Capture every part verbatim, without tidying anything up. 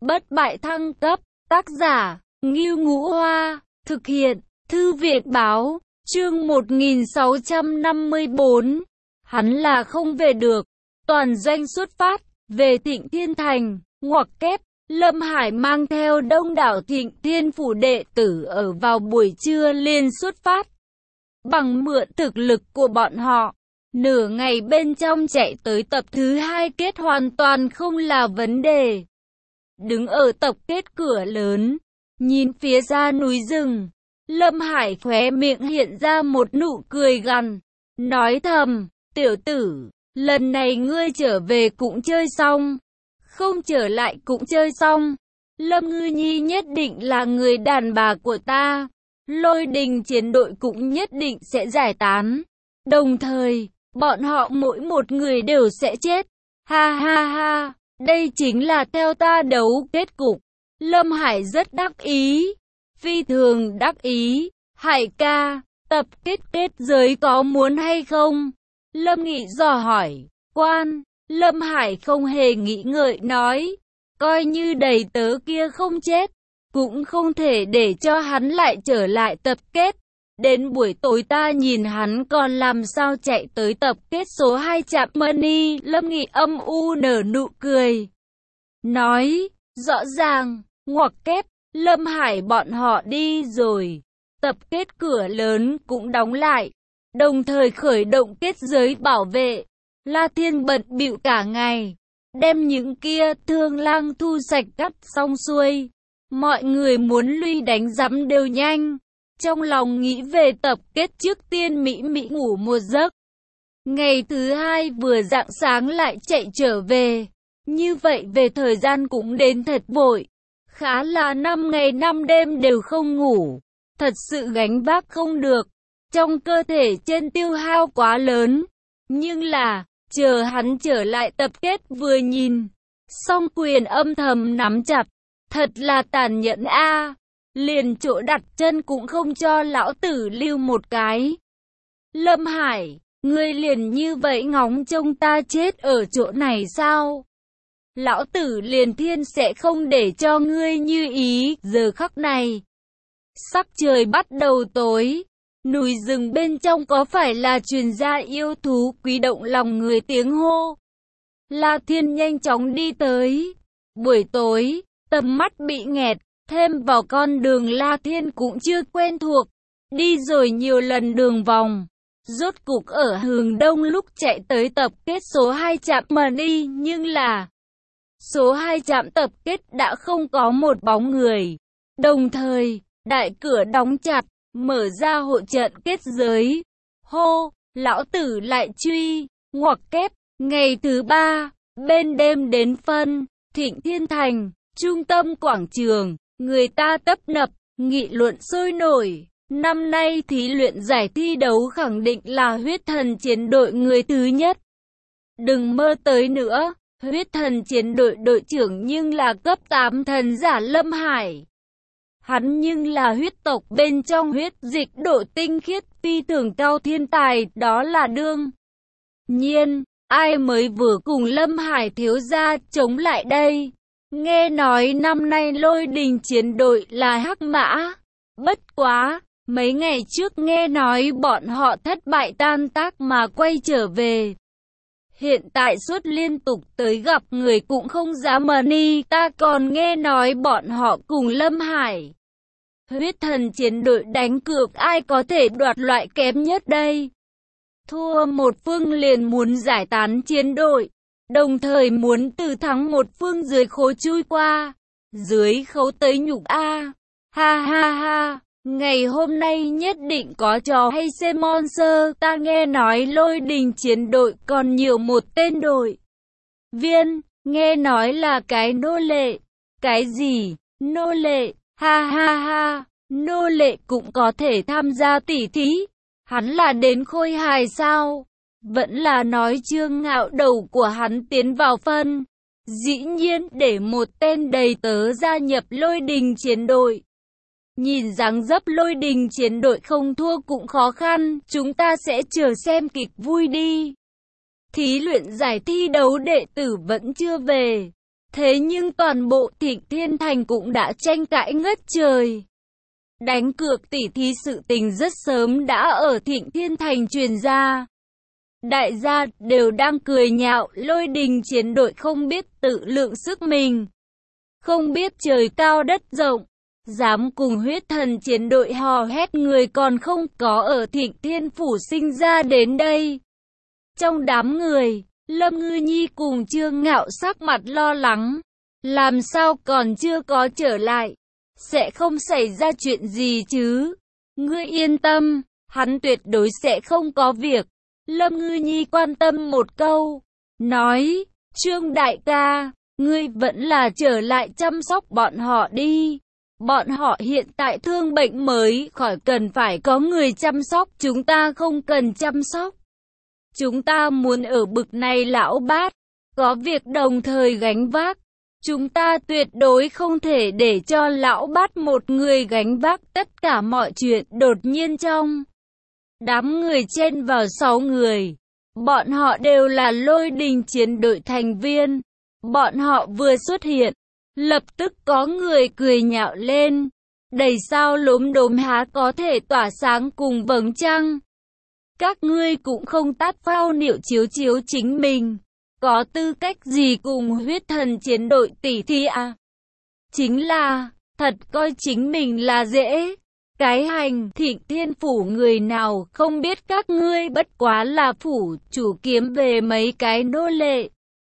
Bất bại thăng cấp, tác giả, Ngưu Ngũ Hoa, thực hiện, Thư viện Báo, chương một nghìn sáu trăm năm mươi tư. Hắn là không về được. Toàn doanh xuất phát, về Thịnh Thiên Thành, ngoặc kép, Lâm Hải mang theo đông đảo Thịnh Thiên phủ đệ tử ở vào buổi trưa liền xuất phát. Bằng mượn thực lực của bọn họ, nửa ngày bên trong chạy tới tập thứ hai kết hoàn toàn không là vấn đề. Đứng ở tập kết cửa lớn, nhìn phía ra núi rừng, Lâm Hải khóe miệng hiện ra một nụ cười gằn, nói thầm, tiểu tử, lần này ngươi trở về cũng chơi xong, không trở lại cũng chơi xong. Lâm Ngư Nhi nhất định là người đàn bà của ta, Lôi Đình chiến đội cũng nhất định sẽ giải tán, đồng thời, bọn họ mỗi một người đều sẽ chết. Ha ha ha, đây chính là theo ta đấu kết cục. Lâm Hải rất đắc ý, phi thường đắc ý. Hải ca, tập kết kết giới có muốn hay không? Lâm Nghị dò hỏi. Quan, Lâm Hải không hề nghĩ ngợi nói, coi như đầy tớ kia không chết, cũng không thể để cho hắn lại trở lại tập kết. Đến buổi tối ta nhìn hắn còn làm sao chạy tới tập kết số hai Trạm Money. Lâm Nghị âm u nở nụ cười, nói, rõ ràng, ngoặc kép, Lâm Hải bọn họ đi rồi. Tập kết cửa lớn cũng đóng lại, đồng thời khởi động kết giới bảo vệ. La Thiên bận bịu cả ngày, đem những kia thương lang thu sạch cắt xong xuôi. Mọi người muốn lui đánh rắm đều nhanh, trong lòng nghĩ về tập kết trước tiên mỹ mỹ ngủ một giấc. Ngày thứ hai vừa rạng sáng lại chạy trở về, như vậy về thời gian cũng đến thật vội. Khá là năm ngày năm đêm đều không ngủ, thật sự gánh vác không được, trong cơ thể trên tiêu hao quá lớn. Nhưng là, chờ hắn trở lại tập kết vừa nhìn, song quyền âm thầm nắm chặt, thật là tàn nhẫn a, liền chỗ đặt chân cũng không cho lão tử lưu một cái. Lâm Hải, ngươi liền như vậy ngóng trông ta chết ở chỗ này sao? Lão tử liền thiên sẽ không để cho ngươi như ý. Giờ khắc này, sắc trời bắt đầu tối, núi rừng bên trong có phải là truyền ra yêu thú quý động lòng người tiếng hô. La Thiên nhanh chóng đi tới. Buổi tối, tầm mắt bị nghẹt, thêm vào con đường La Thiên cũng chưa quen thuộc, đi rồi nhiều lần đường vòng. Rốt cục ở hướng đông lúc chạy tới tập kết số hai Trạm Money, nhưng là số hai trạm tập kết đã không có một bóng người. Đồng thời, đại cửa đóng chặt, mở ra hộ trận kết giới. Hô, lão tử lại truy, ngoặc kép. Ngày thứ ba, bên đêm đến phân, Thịnh Thiên Thành, trung tâm quảng trường, người ta tấp nập, nghị luận sôi nổi. Năm nay thí luyện giải thi đấu khẳng định là huyết thần chiến đội người thứ nhất. Đừng mơ tới nữa. Huyết thần chiến đội đội trưởng nhưng là cấp tám thần giả Lâm Hải. Hắn nhưng là huyết tộc bên trong huyết dịch độ tinh khiết phi thường cao thiên tài, đó là đương nhiên, ai mới vừa cùng Lâm Hải thiếu gia chống lại đây. Nghe nói năm nay Lôi Đình chiến đội là hắc mã, bất quá, mấy ngày trước nghe nói bọn họ thất bại tan tác mà quay trở về. Hiện tại suốt liên tục tới gặp người cũng không dám mờ ni, ta còn nghe nói bọn họ cùng Lâm Hải huyết thần chiến đội đánh cược ai có thể đoạt loại kém nhất đây. Thua một phương liền muốn giải tán chiến đội, đồng thời muốn từ thắng một phương dưới khố chui qua, dưới khấu tới nhục a. Ha ha ha. Ngày hôm nay nhất định có trò hay xem monster. Ta nghe nói Lôi Đình chiến đội còn nhiều một tên đội viên, nghe nói là cái nô lệ. Cái gì? Nô lệ? Ha ha ha. Nô lệ cũng có thể tham gia tỉ thí. Hắn là đến khôi hài sao? Vẫn là nói Trương Ngạo đầu của hắn tiến vào phân. Dĩ nhiên để một tên đầy tớ gia nhập Lôi Đình chiến đội. Nhìn dáng dấp Lôi Đình chiến đội không thua cũng khó khăn, chúng ta sẽ chờ xem kịch vui đi. Thí luyện giải thi đấu đệ tử vẫn chưa về. Thế nhưng toàn bộ Thịnh Thiên Thành cũng đã tranh cãi ngất trời. Đánh cược tỉ thí sự tình rất sớm đã ở Thịnh Thiên Thành truyền ra. Đại gia đều đang cười nhạo Lôi Đình chiến đội không biết tự lượng sức mình. Không biết trời cao đất rộng. Dám cùng Huyết Thần chiến đội hò hét người còn không có ở Thịnh Thiên Phủ sinh ra đến đây. Trong đám người, Lâm Ngư Nhi cùng Trương Ngạo sắc mặt lo lắng. Làm sao còn chưa có trở lại? Sẽ không xảy ra chuyện gì chứ? Ngươi yên tâm, hắn tuyệt đối sẽ không có việc. Lâm Ngư Nhi quan tâm một câu, nói, Trương đại ca, ngươi vẫn là trở lại chăm sóc bọn họ đi. Bọn họ hiện tại thương bệnh mới khỏi cần phải có người chăm sóc, chúng ta không cần chăm sóc. Chúng ta muốn ở bực này lão bát, có việc đồng thời gánh vác. Chúng ta tuyệt đối không thể để cho lão bát một người gánh vác tất cả mọi chuyện. Đột nhiên trong đám người chen vào sáu người. Bọn họ đều là Lôi Đình chiến đội thành viên. Bọn họ vừa xuất hiện, lập tức có người cười nhạo lên. Đầy sao lốm đốm há có thể tỏa sáng cùng vầng trăng. Các ngươi cũng không tát phao niệu chiếu chiếu chính mình. Có tư cách gì cùng Huyết Thần chiến đội tỉ thí à? Chính là, thật coi chính mình là dễ. Cái hành Thịnh Thiên Phủ người nào không biết các ngươi bất quá là phủ chủ kiếm về mấy cái nô lệ.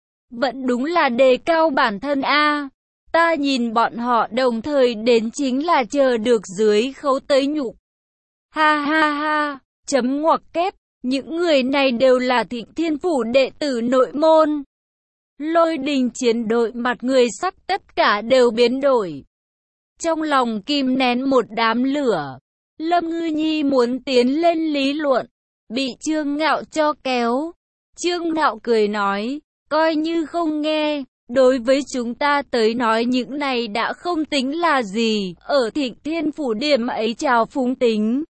Vẫn đúng là đề cao bản thân a. Ta nhìn bọn họ đồng thời đến chính là chờ được dưới khấu tới nhục. Ha ha ha, chấm ngoặc kép. Những người này đều là Thịnh Thiên Phủ đệ tử nội môn. Lôi Đình chiến đội mặt người sắc tất cả đều biến đổi. Trong lòng kìm nén một đám lửa. Lâm Ngư Nhi muốn tiến lên lý luận, bị Trương Ngạo cho kéo. Trương Ngạo cười nói, coi như không nghe. Đối với chúng ta tới nói những này đã không tính là gì. Ở Thịnh Thiên Phủ điểm ấy trào phúng tính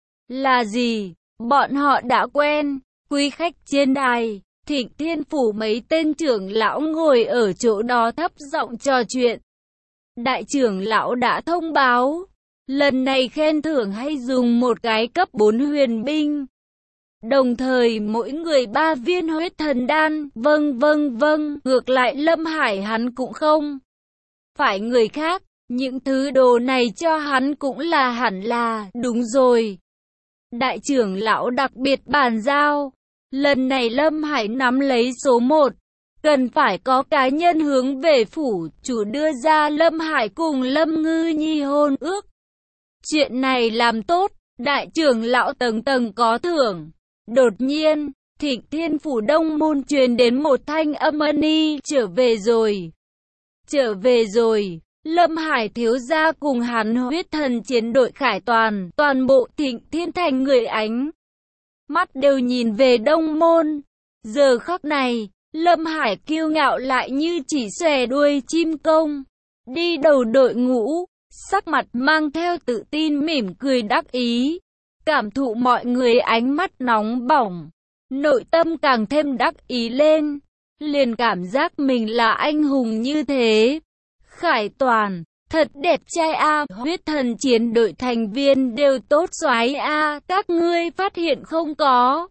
là gì? Bọn họ đã quen. Quý khách trên đài, Thịnh Thiên Phủ mấy tên trưởng lão ngồi ở chỗ đó thấp giọng trò chuyện. Đại trưởng lão đã thông báo, lần này khen thưởng hay dùng một cái cấp bốn huyền binh. Đồng thời mỗi người ba viên huyết thần đan. Vâng vâng vâng, ngược lại Lâm Hải hắn cũng không phải người khác, những thứ đồ này cho hắn cũng là hẳn là, đúng rồi. Đại trưởng lão đặc biệt bàn giao, lần này Lâm Hải nắm lấy số một, cần phải có cá nhân hướng về phủ chủ đưa ra Lâm Hải cùng Lâm Ngư Nhi hôn ước. Chuyện này làm tốt, đại trưởng lão tầng tầng có thưởng. Đột nhiên, Thịnh Thiên Phủ Đông môn truyền đến một thanh âm ân y, trở về rồi. Trở về rồi. Lâm Hải thiếu gia cùng hắn Huyết Thần chiến đội khải toàn, toàn bộ Thịnh Thiên Thành người ánh mắt đều nhìn về Đông môn. Giờ khắc này, Lâm Hải kiêu ngạo lại như chỉ xòe đuôi chim công, đi đầu đội ngũ, sắc mặt mang theo tự tin mỉm cười đắc ý, cảm thụ mọi người ánh mắt nóng bỏng, nội tâm càng thêm đắc ý lên, liền cảm giác mình là anh hùng như thế. Khải toàn, thật đẹp trai a, Huyết Thần chiến đội thành viên đều tốt xoái a, các ngươi phát hiện không có?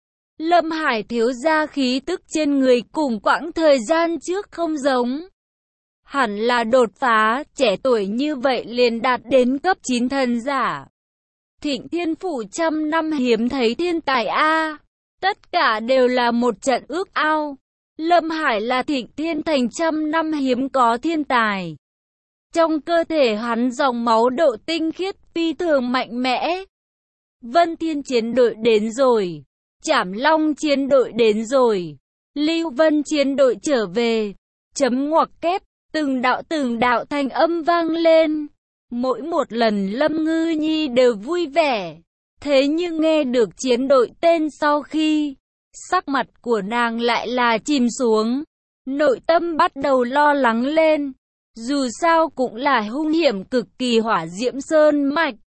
Lâm Hải thiếu gia khí tức trên người cùng quãng thời gian trước không giống. Hẳn là đột phá, trẻ tuổi như vậy liền đạt đến cấp chín thần giả. Thịnh Thiên Phủ trăm năm hiếm thấy thiên tài a, tất cả đều là một trận ước ao. Lâm Hải là Thịnh Thiên Thành trăm năm hiếm có thiên tài. Trong cơ thể hắn dòng máu độ tinh khiết phi thường mạnh mẽ. Vân Thiên chiến đội đến rồi. Trảm Long chiến đội đến rồi. Lưu Vân chiến đội trở về. Chấm ngoặc kép, từng đạo từng đạo thanh âm vang lên. Mỗi một lần Lâm Ngư Nhi đều vui vẻ. Thế nhưng nghe được chiến đội tên sau khi, sắc mặt của nàng lại là chìm xuống. Nội tâm bắt đầu lo lắng lên. Dù sao cũng là hung hiểm cực kỳ hỏa diễm sơn mạch.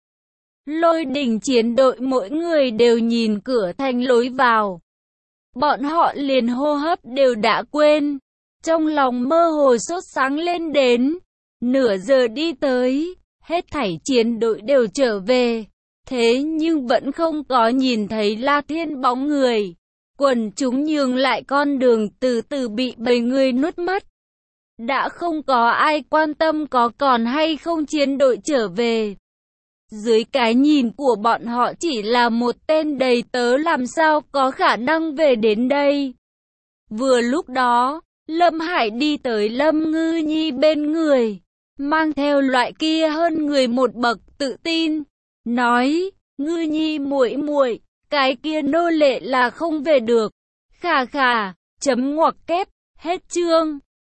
Lôi Đình chiến đội mỗi người đều nhìn cửa thành lối vào. Bọn họ liền hô hấp đều đã quên. trong lòng mơ hồ sốt sáng lên đến. Nửa giờ đi tới, hết thảy chiến đội đều trở về. Thế nhưng vẫn không có nhìn thấy La Thiên bóng người. Quần chúng nhường lại con đường từ từ bị bầy người nuốt mất. Đã không có ai quan tâm có còn hay không chiến đội trở về. Dưới cái nhìn của bọn họ chỉ là một tên đầy tớ làm sao có khả năng về đến đây. Vừa lúc đó, Lâm Hải đi tới Lâm Ngư Nhi bên người, mang theo loại kia hơn người một bậc tự tin, nói: "Ngư Nhi muội muội, cái kia nô lệ là không về được." Khà khà, chấm ngoặc kép, hết chương.